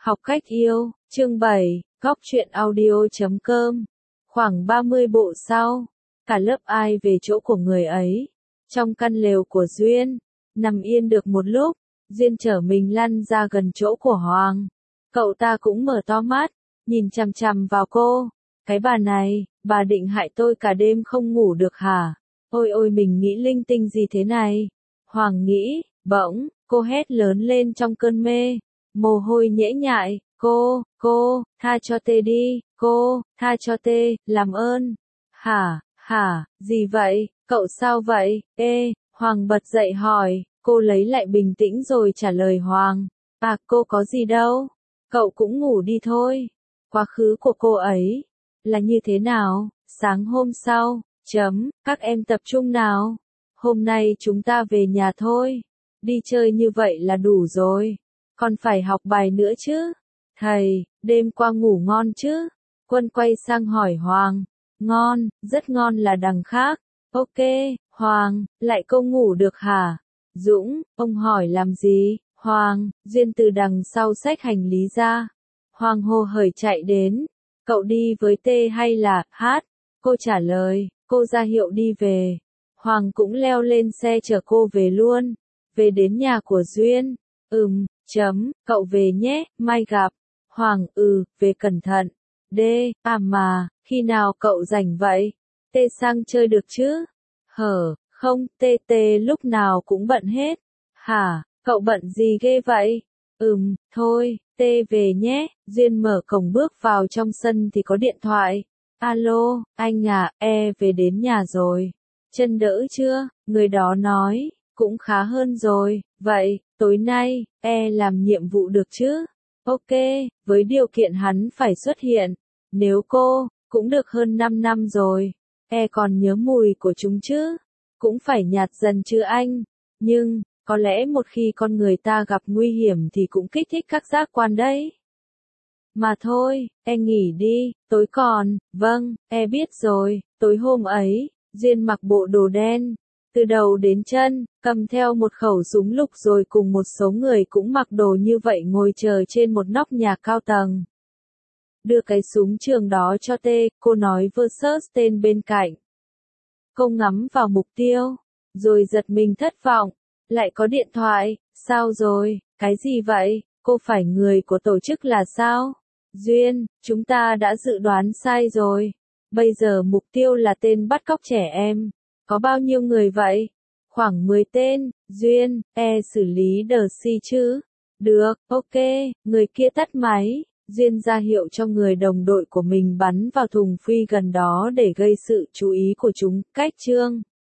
Học cách yêu, chương 7, góc truyện audio.com. Khoảng 30 bộ sau, cả lớp ai về chỗ của người ấy. Trong căn lều của Duyên, nằm yên được một lúc, Duyên trở mình lăn ra gần chỗ của Hoàng. Cậu ta cũng mở to mắt, nhìn chằm chằm vào cô. Cái bà này, bà định hại tôi cả đêm không ngủ được hả? Ôi ôi, mình nghĩ linh tinh gì thế này? Hoàng nghĩ, bỗng, cô hét lớn lên trong cơn mê. Mồ hôi nhễ nhại, cô, tha cho tê đi, cô, tha cho tê, làm ơn. Hả, gì vậy, cậu sao vậy, Hoàng bật dậy hỏi, cô lấy lại bình tĩnh rồi trả lời Hoàng. À, cô có gì đâu, cậu cũng ngủ đi thôi. Quá khứ của cô ấy là như thế nào? Sáng hôm sau, các em tập trung nào. Hôm nay chúng ta về nhà thôi. Đi chơi như vậy là đủ rồi. Còn phải học bài nữa chứ. Thầy, đêm qua ngủ ngon chứ? Quân quay sang hỏi Hoàng. Ngon, rất ngon là đằng khác. Ok, Hoàng, lại cô ngủ được hả? Dũng, ông hỏi làm gì? Hoàng, Duyên từ đằng sau xách hành lý ra. Hoàng hô hởi chạy đến. Cậu đi với T hay là H? Cô trả lời, cô ra hiệu đi về. Hoàng cũng leo lên xe chở cô về luôn. Về đến nhà của Duyên. Cậu về nhé, mai gặp. Hoàng, về cẩn thận. D, mà, khi nào cậu rảnh vậy? T sang chơi được chứ? Không, TT lúc nào cũng bận hết. Hả, cậu bận gì ghê vậy? Thôi, T về nhé. Duyên mở cổng bước vào trong sân thì có điện thoại. Alo, anh à, về đến nhà rồi. Chân đỡ chưa? Người đó nói, cũng khá hơn rồi. Vậy, tối nay, làm nhiệm vụ được chứ? Ok, với điều kiện hắn phải xuất hiện. Nếu cô, cũng được hơn 5 năm rồi. Còn nhớ mùi của chúng chứ? Cũng phải nhạt dần chứ anh. Nhưng, có lẽ một khi con người ta gặp nguy hiểm thì cũng kích thích các giác quan đấy. Mà thôi, nghỉ đi, tối còn, vâng, biết rồi. Tối hôm ấy, Duyên mặc bộ đồ đen, từ đầu đến chân, cầm theo một khẩu súng lục rồi cùng một số người cũng mặc đồ như vậy ngồi chờ trên một nóc nhà cao tầng. Đưa cái súng trường đó cho T, cô nói versus tên bên cạnh. Cô ngắm vào mục tiêu, rồi giật mình thất vọng. Lại có điện thoại, sao rồi, cái gì vậy, cô phải người của tổ chức là sao? Duyên, chúng ta đã dự đoán sai rồi. Bây giờ mục tiêu là tên bắt cóc trẻ em. Có bao nhiêu người vậy? Khoảng 10 tên. Duyên, xử lý đờ si chứ? Được, ok, người kia tắt máy. Duyên ra hiệu cho người đồng đội của mình bắn vào thùng phi gần đó để gây sự chú ý của chúng. Cách chương